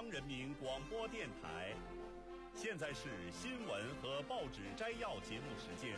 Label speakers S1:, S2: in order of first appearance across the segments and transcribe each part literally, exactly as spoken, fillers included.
S1: 央人民广播电台。现在是新闻和报纸摘要节目时间。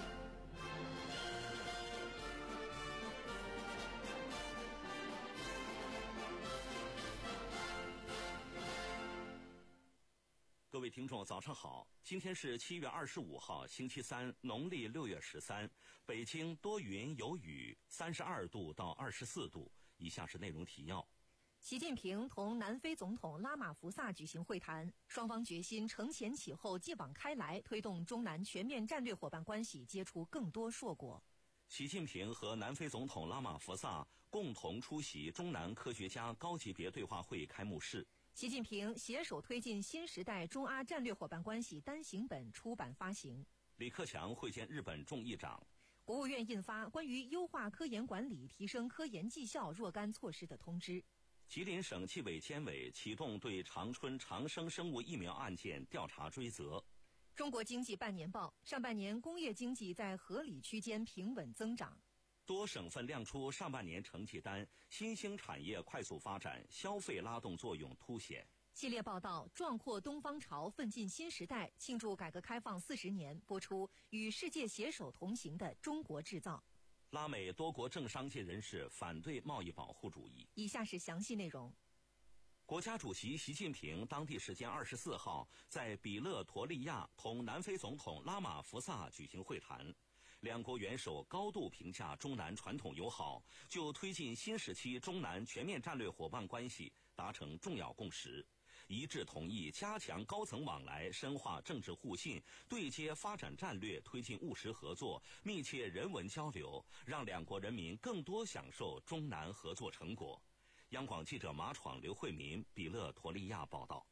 S2: 各位听众早上好，今天是七月二十五号星期三，农历六月十三，北京多云有雨，三十二度到二十四度。以下是内容提要。
S3: 习近平同南非总统拉马福萨举行会谈，双方决心承前启后，继往开来，推动中南全面战略伙伴关系结出更多硕果。
S2: 习近平和南非总统拉马福萨共同出席中南科学家高级别对话会开幕式。
S3: 习近平携手推进新时代中阿战略伙伴关系单行本出版发行。
S2: 李克强会见日本众议长。
S3: 国务院印发关于优化科研管理、提升科研绩效若干措施的通知。
S2: 吉林省纪委监委启动对长春长生生物疫苗案件调查追责。
S3: 中国经济半年报，上半年工业经济在合理区间平稳增长。
S2: 多省份亮出上半年成绩单，新兴产业快速发展，消费拉动作用凸显。
S3: 系列报道壮阔东方潮，奋进新时代，庆祝改革开放四十年，播出与世界携手同行的中国制造。
S2: 拉美多国政商界人士反对贸易保护主义。
S3: 以下是详细内容。
S2: 国家主席习近平当地时间二十四号在比勒陀利亚同南非总统拉马福萨举行会谈，两国元首高度评价中南传统友好，就推进新时期中南全面战略伙伴关系达成重要共识，一致同意加强高层往来，深化政治互信，对接发展战略，推进务实合作，密切人文交流，让两国人民更多享受中南合作成果。央广记者马闯、刘慧民，比勒陀利亚报道。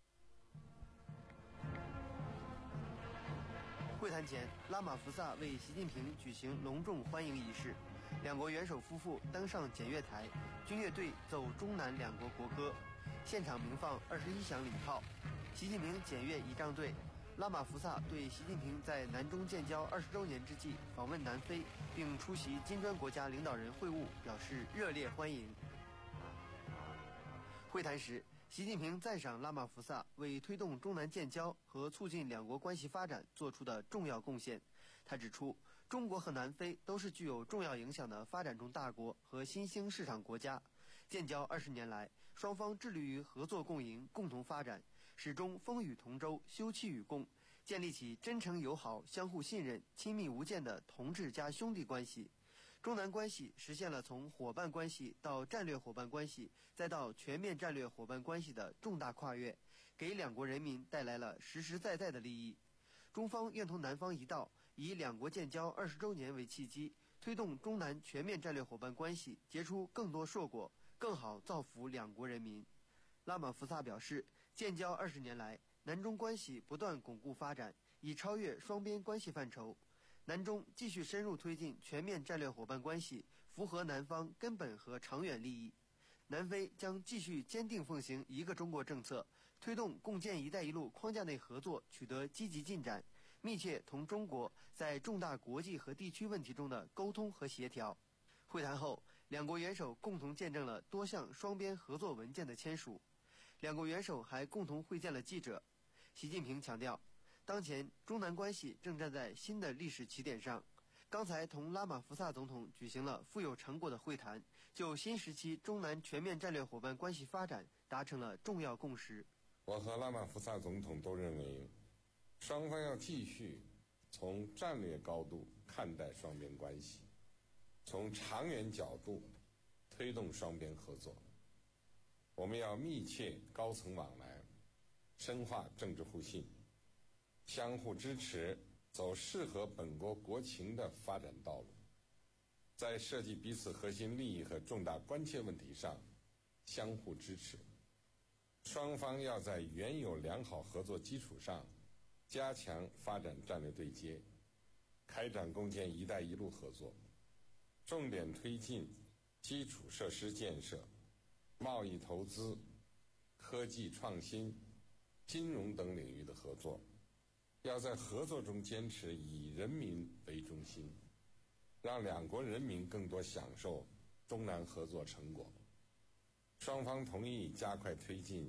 S4: 会谈前，拉马福萨为习近平举行隆重欢迎仪式，两国元首夫妇登上检阅台，军乐队奏中南两国国歌，现场鸣放二十一响礼炮。习近平检阅仪仗队，拉马福萨对习近平在南中建交二十周年之际访问南非并出席金砖国家领导人会晤表示热烈欢迎。会谈时，习近平赞赏拉马福萨为推动中南建交和促进两国关系发展做出的重要贡献。他指出，中国和南非都是具有重要影响的发展中大国和新兴市场国家。建交二十年来，双方致力于合作共赢、共同发展，始终风雨同舟、休戚与共，建立起真诚友好、相互信任、亲密无间的同志加兄弟关系。中南关系实现了从伙伴关系到战略伙伴关系，再到全面战略伙伴关系的重大跨越，给两国人民带来了实实在在的利益。中方愿同南方一道，以两国建交二十周年为契机，推动中南全面战略伙伴关系结出更多硕果，更好造福两国人民。拉马福萨表示，建交二十年来，南中关系不断巩固发展，已超越双边关系范畴。南中继续深入推进全面战略伙伴关系，符合南方根本和长远利益。南非将继续坚定奉行一个中国政策，推动共建“一带一路”框架内合作取得积极进展，密切同中国在重大国际和地区问题中的沟通和协调。会谈后，两国元首共同见证了多项双边合作文件的签署。两国元首还共同会见了记者。习近平强调，当前中南关系正站在新的历史起点上。刚才同拉马福萨总统举行了富有成果的会谈，就新时期中南全面战略伙伴关系发展达成了重要共识。
S5: 我和拉马福萨总统都认为，双方要继续从战略高度看待双边关系，从长远角度推动双边合作。我们要密切高层往来，深化政治互信，相互支持，走适合本国国情的发展道路，在涉及彼此核心利益和重大关切问题上相互支持。双方要在原有良好合作基础上加强发展战略对接，开展共建“一带一路”合作，重点推进基础设施建设、贸易投资、科技创新、金融等领域的合作。要在合作中坚持以人民为中心，让两国人民更多享受中南合作成果。双方同意加快推进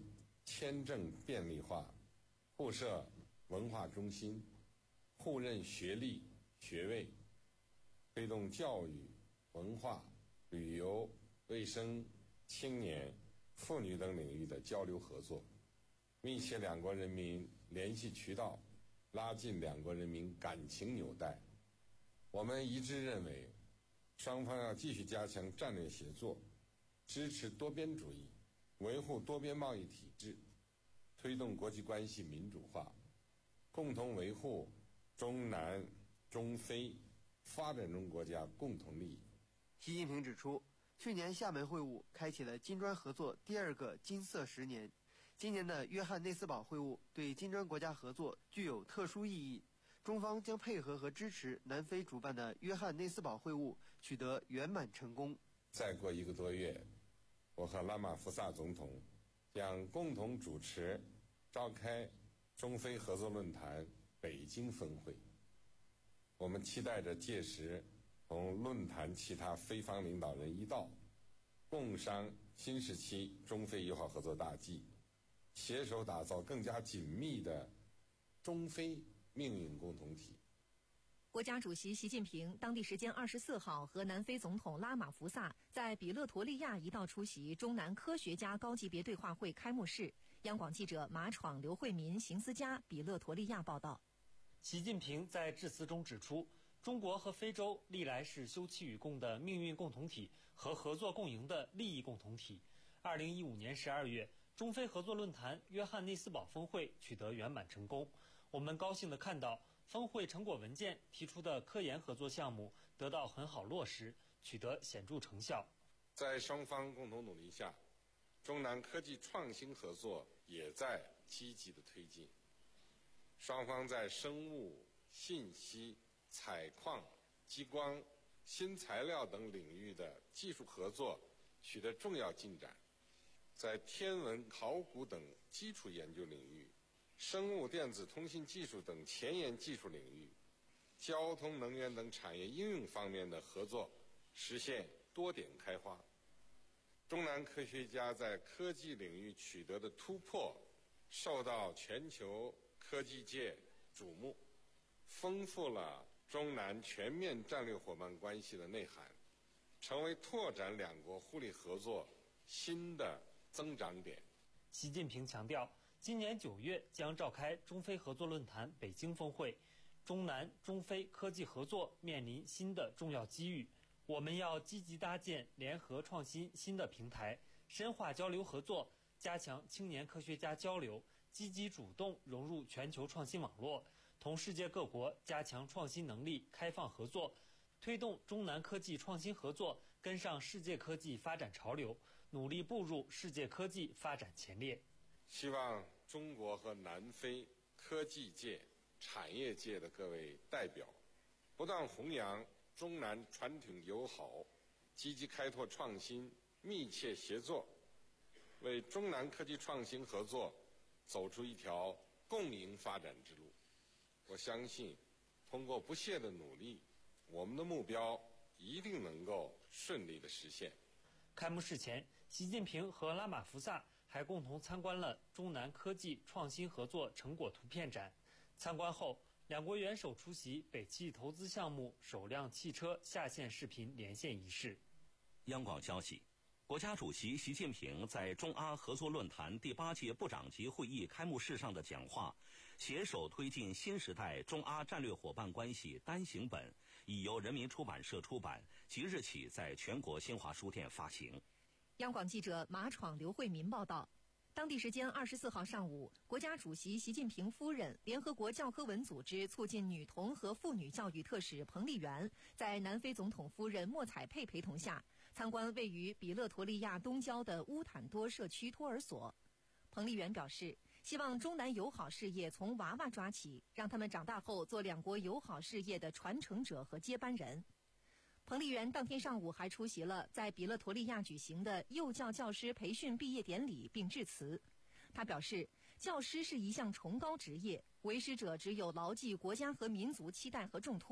S5: 签证便利化，互设文化中心，互认学历、学位，推动教育、文化、旅游、卫生、青年、妇女等领域的交流合作，密切两国人民联系渠道，拉近两国人民感情纽带。我们一致认为，双方要继续加强战略协作，支持多边主义，维护多边贸易体制，推动国际关系民主化，共同维护中南、中非发展中国家共同利益。
S4: 习近平指出，去年厦门会晤开启了金砖合作第二个金色十年，今年的约翰内斯堡会晤对金砖国家合作具有特殊意义。中方将配合和支持南非主办的约翰内斯堡会晤取得圆满成功。
S5: 再过一个多月，我和拉马福萨总统将共同主持召开中非合作论坛北京峰会。我们期待着届时同论坛其他非方领导人一道，共商新时期中非友好合作大计，携手打造更加紧密的中非命运共同体。
S3: 国家主席习近平当地时间二十四号和南非总统拉马福萨在比勒陀利亚一道出席中南科学家高级别对话会开幕式。央广记者马闯、刘慧民、邢思佳，比勒陀利亚报道。
S6: 习近平在致辞中指出，中国和非洲历来是休戚与共的命运共同体和合作共赢的利益共同体。二零一五年十二月，中非合作论坛约翰内斯堡峰会取得圆满成功。我们高兴地看到，峰会成果文件提出的科研合作项目得到很好落实，取得显著成效。
S5: 在双方共同努力下，中南科技创新合作也在积极的推进。双方在生物、信息、采矿、激光、新材料等领域的技术合作取得重要进展。在天文、考古等基础研究领域，生物电子通信技术等前沿技术领域，交通能源等产业应用方面的合作实现多点开花。中南科学家在科技领域取得的突破受到全球科技界瞩目，丰富了中南全面战略伙伴关系的内涵，成为拓展两国互利合作新的增长点。
S6: 习近平强调，今年九月将召开中非合作论坛北京峰会，中南、中非科技合作面临新的重要机遇，我们要积极搭建联合创新新的平台，深化交流合作，加强青年科学家交流，积极主动融入全球创新网络，同世界各国加强创新能力开放合作，推动中南科技创新合作跟上世界科技发展潮流，努力步入世界科技发展前列。
S5: 希望中国和南非科技界、产业界的各位代表，不断弘扬中南传统友好，积极开拓创新，密切协作，为中南科技创新合作走出一条共赢发展之路。我相信，通过不懈的努力，我们的目标一定能够顺利的实现。
S6: 开幕式前，习近平和拉马福萨还共同参观了中南科技创新合作成果图片展。参观后，两国元首出席北汽投资项目首辆汽车下线视频连线仪式。
S2: 央广消息，国家主席习近平在中阿合作论坛第八届部长级会议开幕式上的讲话，携手推进新时代中阿战略伙伴关系单行本已由人民出版社出版，即日起在全国新华书店发行。
S3: 央广记者马闯、刘慧民报道。当地时间二十四号上午，国家主席习近平夫人、联合国教科文组织促进女童和妇女教育特使彭丽媛在南非总统夫人莫彩佩陪同下，参观位于比勒陀利亚东郊的乌坦多社区托儿所。彭丽媛表示，希望中南友好事业从娃娃抓起，让他们长大后做两国友好事业的传承者和接班人。彭丽媛当天上午还出席了在比勒陀利亚举行的幼教教师培训毕业典礼，并致辞。她表示，教师是一项崇高职业，为师者只有牢记国家和民族期待和重托，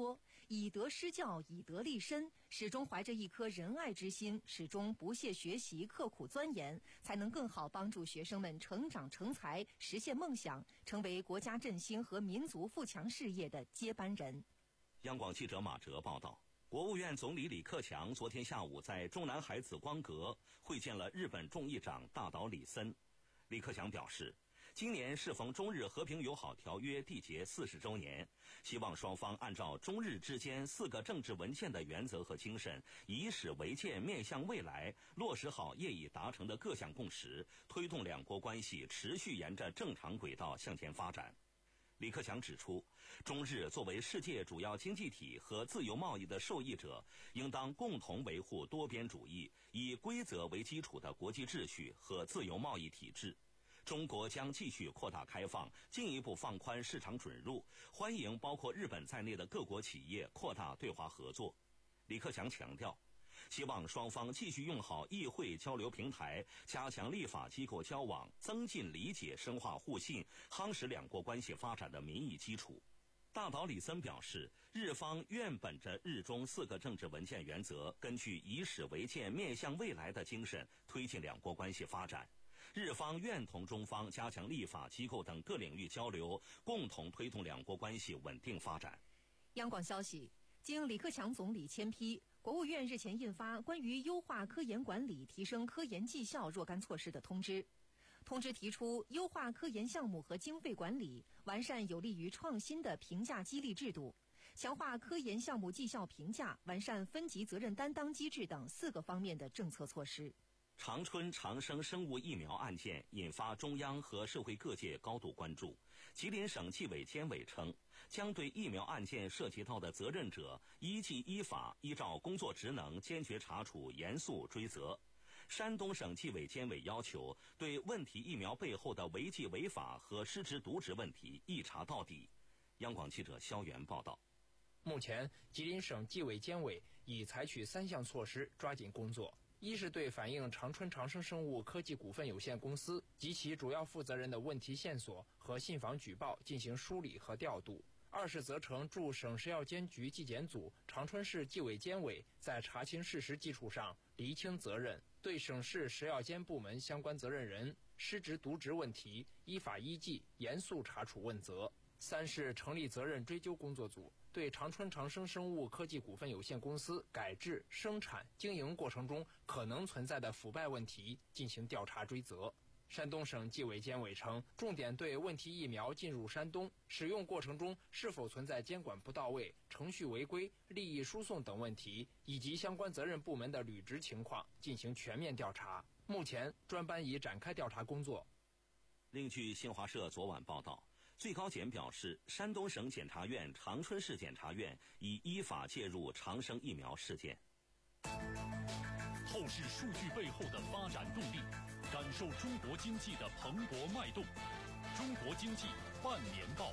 S3: 以德施教，以德立身，始终怀着一颗仁爱之心，始终不懈学习，刻苦钻研，才能更好帮助学生们成长成才，实现梦想，成为国家振兴和民族富强事业的接班人。
S2: 央广记者马哲报道，国务院总理李克强昨天下午在中南海紫光阁会见了日本众议长大岛李森。李克强表示，今年适逢中日和平友好条约缔结四十周年，希望双方按照中日之间四个政治文件的原则和精神，以史为鉴，面向未来，落实好业已达成的各项共识，推动两国关系持续沿着正常轨道向前发展。李克强指出，中日作为世界主要经济体和自由贸易的受益者，应当共同维护多边主义，以规则为基础的国际秩序和自由贸易体制。中国将继续扩大开放，进一步放宽市场准入，欢迎包括日本在内的各国企业扩大对华合作。李克强强调，希望双方继续用好议会交流平台，加强立法机构交往，增进理解，深化互信，夯实两国关系发展的民意基础。大岛李森表示，日方愿本着日中四个政治文件原则，根据以史为鉴，面向未来的精神，推进两国关系发展。日方愿同中方加强立法机构等各领域交流，共同推动两国关系稳定发展。
S3: 央广消息，经李克强总理签批，国务院日前印发关于优化科研管理、提升科研绩效若干措施的通知。通知提出，优化科研项目和经费管理，完善有利于创新的评价激励制度，强化科研项目绩效评价，完善分级责任担当机制等四个方面的政策措施。
S2: 长春长生生物疫苗案件引发中央和社会各界高度关注。吉林省纪委监委称，将对疫苗案件涉及到的责任者依纪依法，依照工作职能坚决查处，严肃追责。山东省纪委监委要求对问题疫苗背后的违纪违法和失职渎职问题一查到底。央广记者肖元报道。
S7: 目前，吉林省纪委监委已采取三项措施，抓紧工作。一是对反映长春长生生物科技股份有限公司及其主要负责人的问题线索和信访举报进行梳理和调度；二是责成驻省食药监局纪检组、长春市纪委监委在查清事实基础上厘清责任，对省市食药监部门相关责任人失职渎职问题依法依纪严肃查处问责；三是成立责任追究工作组，对长春长生生物科技股份有限公司改制、生产、经营过程中可能存在的腐败问题进行调查追责。山东省纪委监委称，重点对问题疫苗进入山东、使用过程中是否存在监管不到位、程序违规、利益输送等问题，以及相关责任部门的履职情况进行全面调查。目前，专班已展开调查工作。
S2: 另据新华社昨晚报道，最高检表示，山东省检察院、长春市检察院已依法介入长生疫苗事件。
S1: 透视数据背后的发展动力，感受中国经济的蓬勃脉动。中国经济半年报。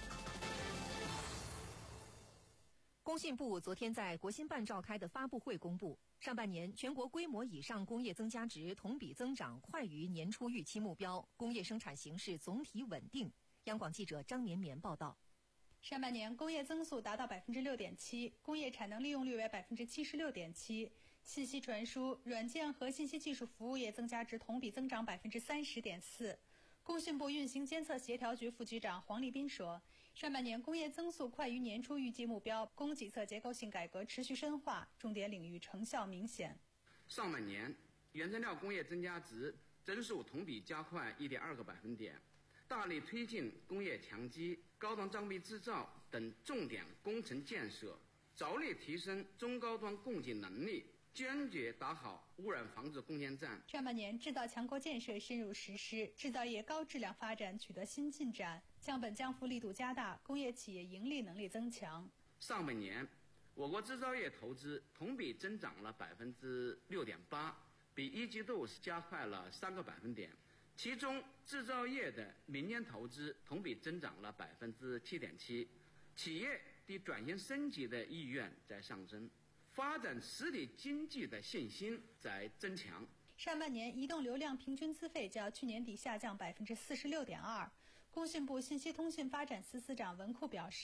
S3: 工信部昨天在国新办召开的发布会公布，上半年全国规模以上工业增加值同比增长快于年初预期目标，工业生产形势总体稳定。央广记者张绵绵报道。
S8: 上半年工业增速达到百分之六点七，工业产能利用率为百分之七十六点七。信息传输、软件和信息技术服务业增加值同比增长百分之三十点四。工信部运行监测协调局副局长黄立斌说，上半年工业增速快于年初预计目标，供给侧结构性改革持续深化，重点领域成效明显。
S9: 上半年原材料工业增加值增速同比加快一点二个百分点，大力推进工业强基、高端装备制造等重点工程建设，着力提升中高端供给能力，坚决打好污染防治攻坚战。
S8: 上半年制造强国建设深入实施，制造业高质量发展取得新进展，降本降负力度加大，工业企业盈利能力增强。
S9: 上半年我国制造业投资同比增长了百分之六点八，比一季度加快了三个百分点。其中制造业的民间投资同比增长了百分之七点七，企业对转型升级的意愿在上升，发展实体经济的信心在增强。
S8: 上半年移动流量平均资费较去年底下降百分之四十六点二。工信部信息通信发展司司长文库表示，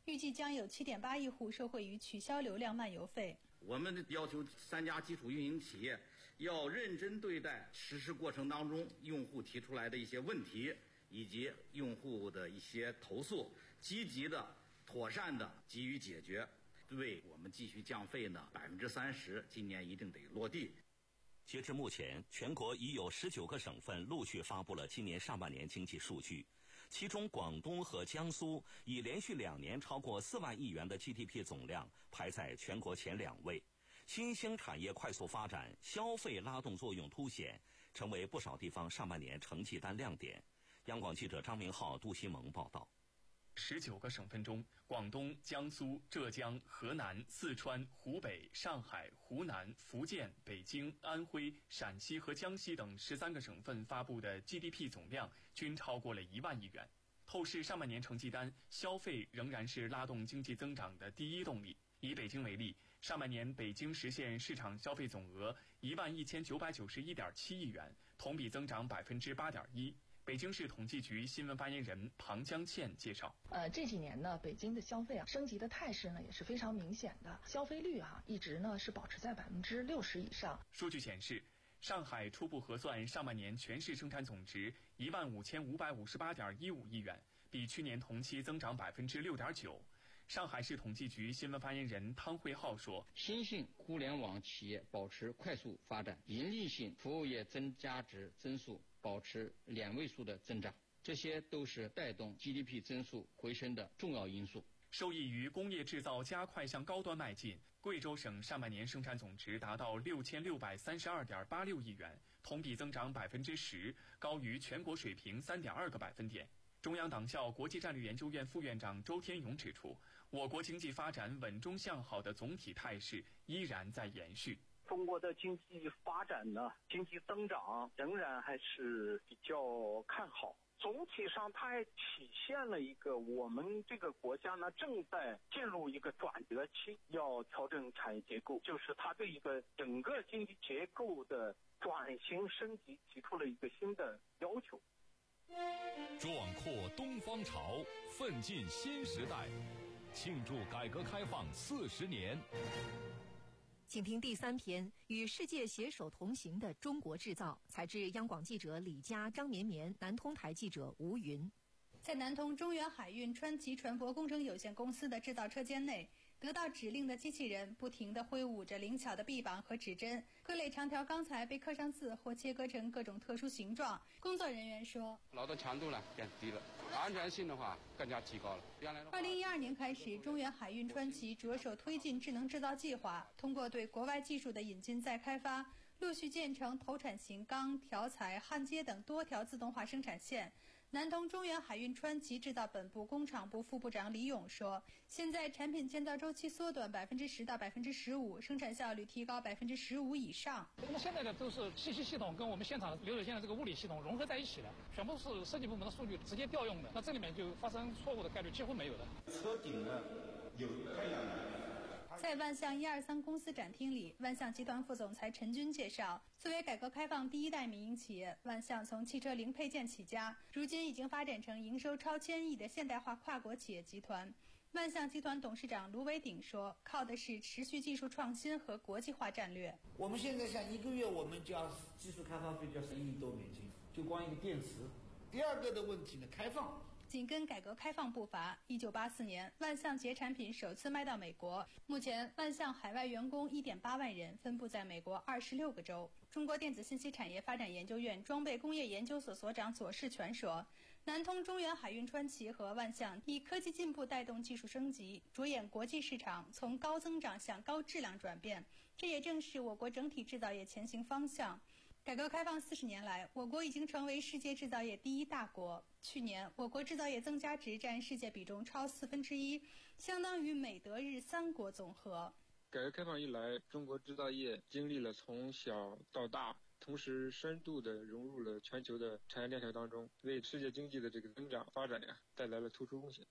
S8: 预计将有 七点八亿户受惠于取消流量漫游费。
S9: 我们要求三家基础运营企业要认真对待实施过程当中用户提出来的一些问题以及用户的一些投诉，积极的、妥善的给予解决。对我们继续降费呢，百分之三十，今年一定得落地。
S2: 截至目前，全国已有十九个省份陆续发布了今年上半年经济数据，其中广东和江苏以连续两年超过四万亿元的 G D P 总量排在全国前两位。新兴产业快速发展，消费拉动作用凸显，成为不少地方上半年成绩单亮点。央广记者张明浩、杜新萌报道。
S10: 十九个省份中，广东、江苏、浙江、河南、四川、湖北、上海、湖南、福建、北京、安徽、陕西和江西等十三个省份发布的 G D P 总量均超过了一万亿元。透视上半年成绩单，消费仍然是拉动经济增长的第一动力。以北京为例，上半年北京实现市场消费总额一万一千九百九十一点七亿元，同比增长百分之八点一。北京市统计局新闻发言人庞江倩介绍，
S11: 呃，这几年呢，北京的消费啊升级的态势呢也是非常明显的，消费率啊一直呢是保持在百分之六十以上。
S10: 数据显示，上海初步核算上半年全市生产总值一万五千五百五十八点一五亿元，比去年同期增长百分之六点九。上海市统计局新闻发言人汤慧浩说，
S12: 新兴互联网企业保持快速发展，盈利性服务业增加值增速保持两位数的增长，这些都是带动 G D P 增速回升的重要因素。
S10: 受益于工业制造加快向高端迈进，贵州省上半年生产总值达到六千六百三十二点八六亿元，同比增长百分之十，高于全国水平三点二个百分点。中央党校国际战略研究院副院长周天勇指出，我国经济发展稳中向好的总体态势依然在延续。
S13: 中国的经济发展呢，经济增长仍然还是比较看好。总体上，它还体现了一个我们这个国家呢正在进入一个转折期，要调整产业结构，就是它对一个整个经济结构的转型升级提出了一个新的要求。
S1: 壮阔东方潮，奋进新时代，庆祝改革开放四十年。
S3: 请听第三篇：与世界携手同行的中国制造。采自央广记者李佳、张绵绵，南通台记者吴云。
S8: 在南通中原海运川崎船舶工程有限公司的制造车间内，得到指令的机器人不停地挥舞着灵巧的臂膀和指针，各类长条钢材被刻上字或切割成各种特殊形状。工作人员说，
S14: 劳动强度呢变低了，安全性的话更加提高了。
S8: 二零一二年开始，中原海运川崎着手推进智能制造计划，通过对国外技术的引进再开发，陆续建成投产型钢、条材、焊接等多条自动化生产线。南通中原海运川崎制造本部工厂部副部长李勇说，现在产品建造周期缩短百分之十到百分之十五，生产效率提高百分之十五以上。
S15: 我们现在的都是信息系统跟我们现场流水线的这个物理系统融合在一起的，全部是设计部门的数据直接调用的，那这里面就发生错误的概率几乎没有的。
S16: 车顶呢有太阳能。
S8: 在万象一二三公司展厅里，万象集团副总裁陈军介绍，作为改革开放第一代民营企业，万象从汽车零配件起家，如今已经发展成营收超千亿的现代化跨国企业集团。万象集团董事长卢伟鼎说，靠的是持续技术创新和国际化战略。
S17: 我们现在像一个月我们就要技术开发费就要一亿多美金，就光一个电池。第二个的问题呢，开放。
S8: 紧跟改革开放步伐，一九八四年，万象节产品首次卖到美国。目前，万象海外员工一点八万人，分布在美国二十六个州。中国电子信息产业发展研究院装备工业研究所所长左世全说，南通中原海运川崎和万象以科技进步带动技术升级，着眼国际市场，从高增长向高质量转变。这也正是我国整体制造业前行方向。改革开放四十年来，我国已经成为世界制造业第一大国。去年，我国制造业增加值占世界比重超四分之一，相当于美德日三国总和。
S18: 改革开放以来，中国制造业经历了从小到大，同时深度地融入了全球的产业链条当中，为世界经济的这个增长发展呀带来了突出贡献。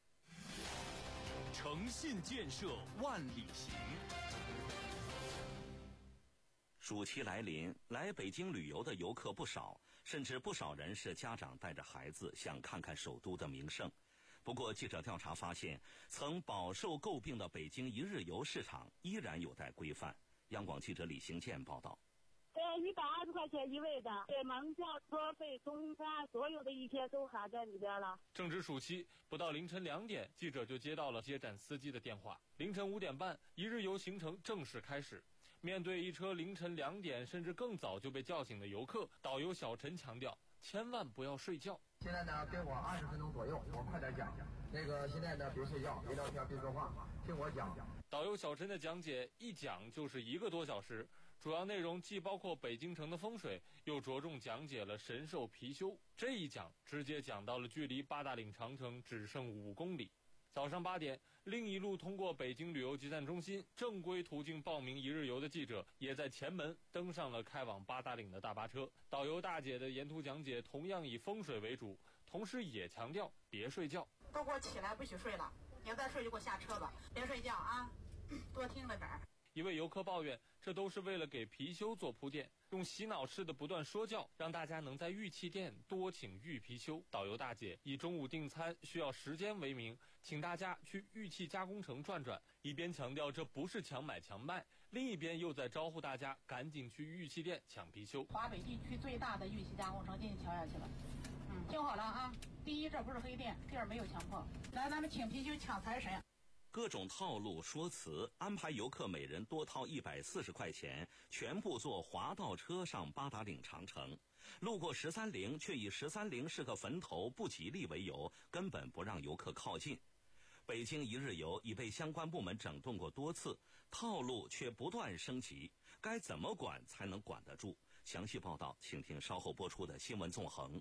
S1: 诚信建设万里行。
S2: 暑期来临，来北京旅游的游客不少，甚至不少人是家长带着孩子想看看首都的名胜。 不过，记者调查发现，曾饱受诟病的北京一日游市场依然有待规范。央广记者李行健报道。
S19: 对，一百二十块钱一位的，对，门票、车费、中餐，所有的一切都含在里边了。
S6: 正值暑期，不到凌晨两点，记者就接到了接站司机的电话。凌晨五点半，一日游行程正式开始。面对一车凌晨两点甚至更早就被叫醒的游客，导游小陈强调，千万不要睡觉。
S20: 现在呢，给我二十分钟左右，我快点讲。那个现在呢，别睡觉，别聊天，别说话，听我讲。
S6: 导游小陈的讲解一讲就是一个多小时。主要内容既包括北京城的风水，又着重讲解了神兽貔貅。这一讲直接讲到了距离八达岭长城只剩五公里。早上八点，另一路通过北京旅游集散中心正规途径报名一日游的记者，也在前门登上了开往八达岭的大巴车。导游大姐的沿途讲解同样以风水为主，同时也强调别睡觉。
S21: 都给我起来，不许睡了！你要再睡就给我下车吧，别睡觉啊，多听着点儿。
S6: 一位游客抱怨，这都是为了给貔貅做铺垫，用洗脑式的不断说教，让大家能在玉器店多请玉貔貅。导游大姐以中午订餐需要时间为名，请大家去玉器加工城转转，一边强调这不是强买强卖，另一边又在招呼大家赶紧去玉器店抢貔貅。
S21: 华北地区最大的玉器加工城，进去瞧下去了。嗯，听好了啊，第一，这不是黑店，第二，没有强迫。来，咱们请貔貅抢财神。
S2: 各种套路说辞，安排游客每人多掏一百四十块钱，全部坐滑道车上八达岭长城。路过十三陵，却以十三陵是个坟头不吉利为由，根本不让游客靠近。北京一日游已被相关部门整顿过多次，套路却不断升级，该怎么管才能管得住？详细报道，请听稍后播出的新闻纵横。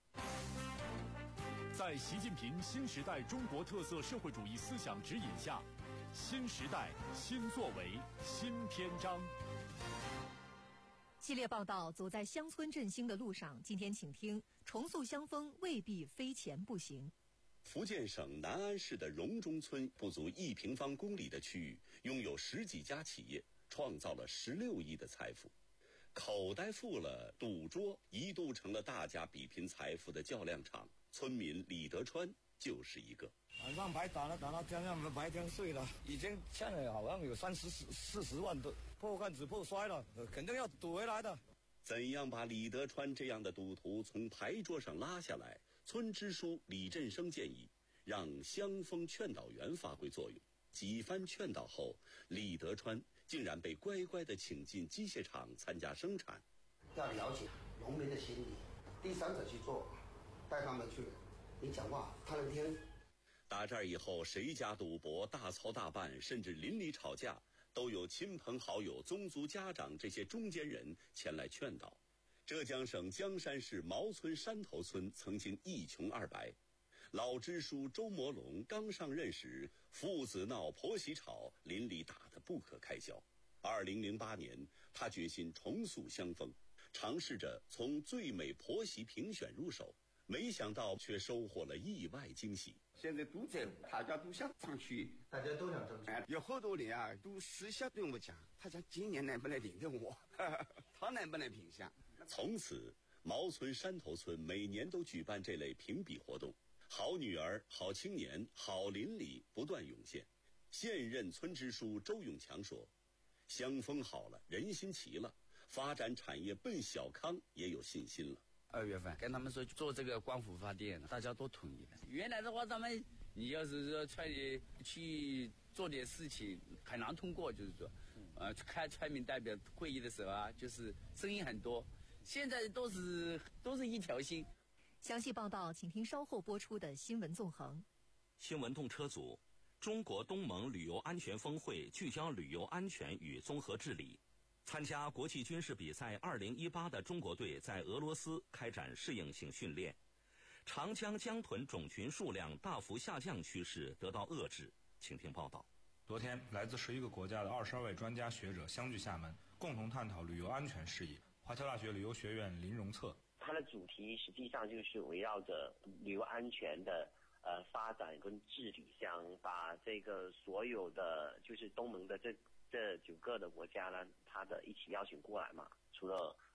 S1: 在习近平新时代中国特色社会主义思想指引下，新时代新作为新篇章。
S3: 系列报道走在乡村振兴的路上，今天请听重塑乡风未必非钱不行。
S22: 福建省南安市的荣中村不足一平方公里的区域，拥有十几家企业，创造了十六亿的财富。口袋富了，赌桌一度成了大家比拼财富的较量场。村民李德川就是一个。
S23: 晚上牌打了打到天亮，白天睡了，已经欠了好像有三十四四十万多，破罐子破摔了，肯定要赌回来的。
S22: 怎样把李德川这样的赌徒从牌桌上拉下来？村支书李振生建议，让乡风劝导员发挥作用。几番劝导后，李德川竟然被乖乖地请进机械厂参加生产。
S24: 要了解农民的心理，第三者去做，带他们去，你讲话他能听。
S22: 打这儿以后，谁家赌博大操大办，甚至邻里吵架，都有亲朋好友、宗族家长这些中间人前来劝导。浙江省江山市毛村山头村曾经一穷二白，老支书周摩龙刚上任时，父子闹婆媳吵，邻里打得不可开交。二零零八年，他决心重塑乡风，尝试着从最美婆媳评选入手，没想到却收获了意外惊喜。
S24: 现在都在，大家都想争取，大家都想争取。有好多人啊，都私下对我讲，他讲今年能不能领着我，他能不能评下。
S22: 从此，毛村山头村每年都举办这类评比活动，好女儿、好青年、好邻里不断涌现。现任村支书周永强说，乡风好了，人心齐了，发展产业奔小康也有信心了。
S25: 二月份跟他们说做这个光伏发电，大家都同意了。原来的话，咱们你要是说村里去做点事情很难通过，就是说，呃，开村民代表会议的时候啊，就是声音很多。现在都是都是一条心。
S3: 详细报道，请听稍后播出的新闻纵横。
S2: 新闻动车组，中国东盟旅游安全峰会聚焦旅游安全与综合治理。参加国际军事比赛二零一八的中国队在俄罗斯开展适应性训练，长江江豚种群数量大幅下降趋势得到遏制。请听报道。
S26: 昨天，来自十一个国家的二十二位专家学者相聚厦门，共同探讨旅游安全事宜。华侨大学旅游学院林荣策，
S27: 它的主题实际上就是围绕着旅游安全的呃发展跟治理，想把这个所有的就是东盟的这这九个的国家呢，它的一起邀请过来嘛。除了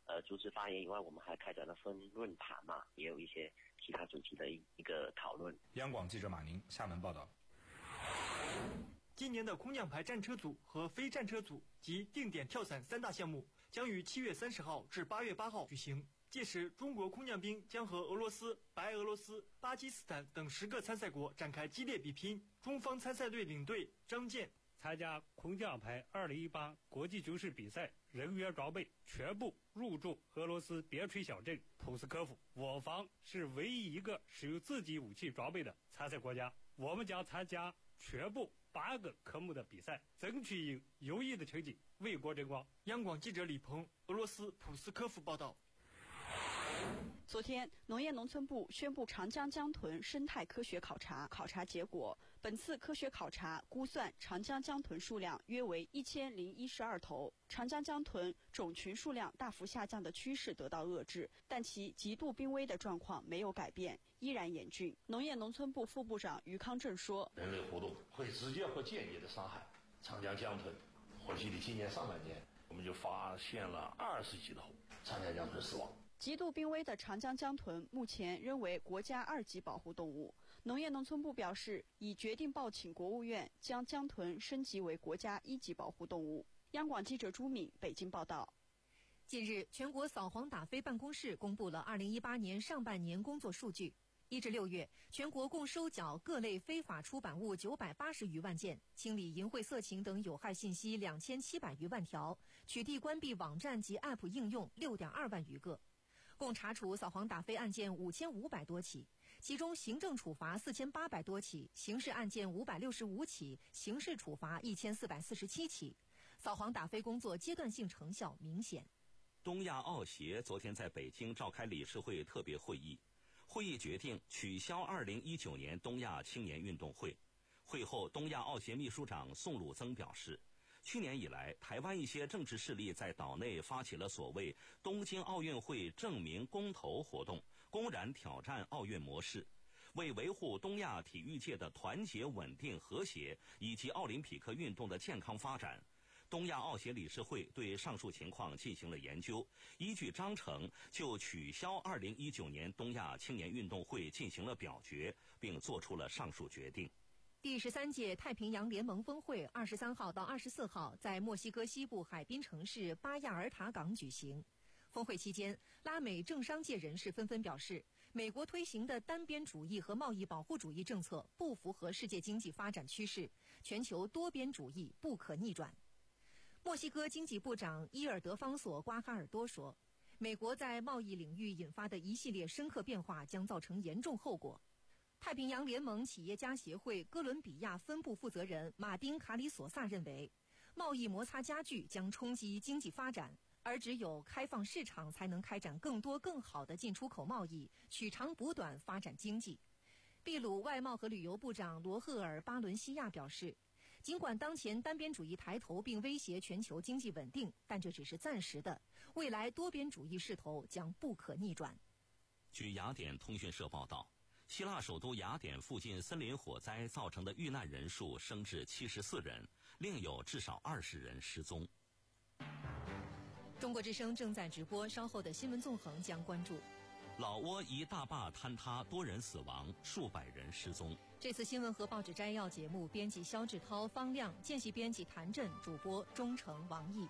S27: 呃主持发言以外，我们还开展了分论坛嘛，也有一些其他主题的一一个讨论。
S26: 央广记者马宁厦门报道。
S4: 今年的空降牌战车组和非战车组及定点跳伞三大项目将于七月三十号至八月八号举行。届时，中国空降兵将和俄罗斯、白俄罗斯、巴基斯坦等十个参赛国展开激烈比拼。中方参赛队领队张健
S5: 参加空降牌二零一八国际军事比赛人员装备全部入驻俄罗斯边陲小镇普斯科夫，我方是唯一一个使用自己武器装备的参赛国家。我们将参加全部八个科目的比赛，争取以优异的成绩为国争光。
S4: 央广记者李鹏，俄罗斯普斯科夫报道。
S7: 昨天，农业农村部宣布长江江豚生态科学考察。考察结果，本次科学考察估算长江江豚数量约为一千零一十二头，长江江豚种群数量大幅下降的趋势得到遏制，但其极度濒危的状况没有改变，依然严峻。农业农村部副部长于康正说：“
S9: 人类活动会直接和间接的伤害长江江豚。我记得今年上半年，我们就发现了二十几头长江江豚死亡。”
S7: 极度濒危的长江江豚目前仍为国家二级保护动物。农业农村部表示，已决定报请国务院将江豚升级为国家一级保护动物。央广记者朱敏北京报道。
S3: 近日，全国扫黄打非办公室公布了二零一八年上半年工作数据。一至六月，全国共收缴各类非法出版物九百八十余万件，清理淫秽色情等有害信息两千七百余万条，取缔关闭网站及 App 应用六点二万余个。共查处扫黄打非案件五千五百多起，其中行政处罚四千八百多起，刑事案件五百六十五起，刑事处罚一千四百四十七起。扫黄打非工作阶段性成效明显。
S2: 东亚奥协昨天在北京召开理事会特别会议，会议决定取消二零一九年东亚青年运动会。会后，东亚奥协秘书长宋鲁增表示，去年以来，台湾一些政治势力在岛内发起了所谓东京奥运会证明公投活动，公然挑战奥运模式。为维护东亚体育界的团结、稳定、和谐，以及奥林匹克运动的健康发展，东亚奥协理事会对上述情况进行了研究，依据章程就取消二零一九年东亚青年运动会进行了表决，并作出了上述决定。
S3: 第十三届太平洋联盟峰会二十三号到二十四号在墨西哥西部海滨城市巴亚尔塔港举行。峰会期间，拉美政商界人士纷纷表示，美国推行的单边主义和贸易保护主义政策不符合世界经济发展趋势，全球多边主义不可逆转。墨西哥经济部长伊尔德方索·瓜哈尔多说，美国在贸易领域引发的一系列深刻变化将造成严重后果。太平洋联盟企业家协会哥伦比亚分部负责人马丁·卡里索萨认为，贸易摩擦加剧将冲击经济发展，而只有开放市场才能开展更多更好的进出口贸易，取长补短发展经济。秘鲁外贸和旅游部长罗赫尔·巴伦西亚表示，尽管当前单边主义抬头并威胁全球经济稳定，但这只是暂时的，未来多边主义势头将不可逆转。
S2: 据雅典通讯社报道，希腊首都雅典附近森林火灾造成的遇难人数升至七十四人，另有至少二十人失踪。
S3: 中国之声正在直播，稍后的新闻纵横将关注。
S2: 老挝一大坝坍塌，多人死亡，数百人失踪。
S3: 这次新闻和报纸摘要节目，编辑肖志涛、方亮，见习编辑谭震，主播钟诚、王毅。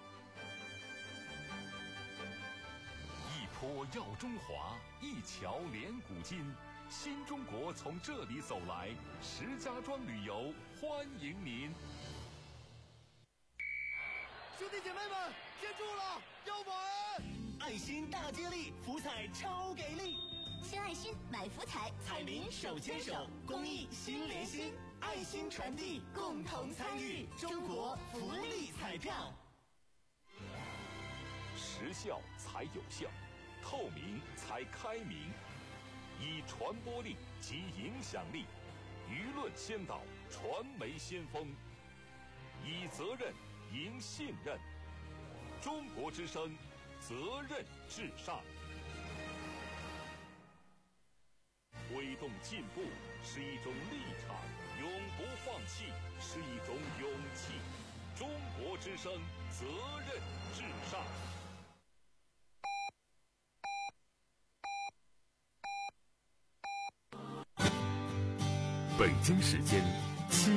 S1: 一坡耀中华，一桥连古今。新中国从这里走来，石家庄旅游欢迎您。
S10: 兄弟姐妹们，接住了，要玩！爱心大接力，福彩超给力！
S11: 献爱心，买福彩，
S10: 彩民手牵手，公益心连心，爱心传递，共同参与中国福利彩票。
S1: 时效才有效，透明才开明。以传播力及影响力，舆论先导，传媒先锋，以责任赢信任。中国之声，责任至上。推动进步是一种立场，永不放弃是一种勇气。中国之声，责任至上。 北京时间七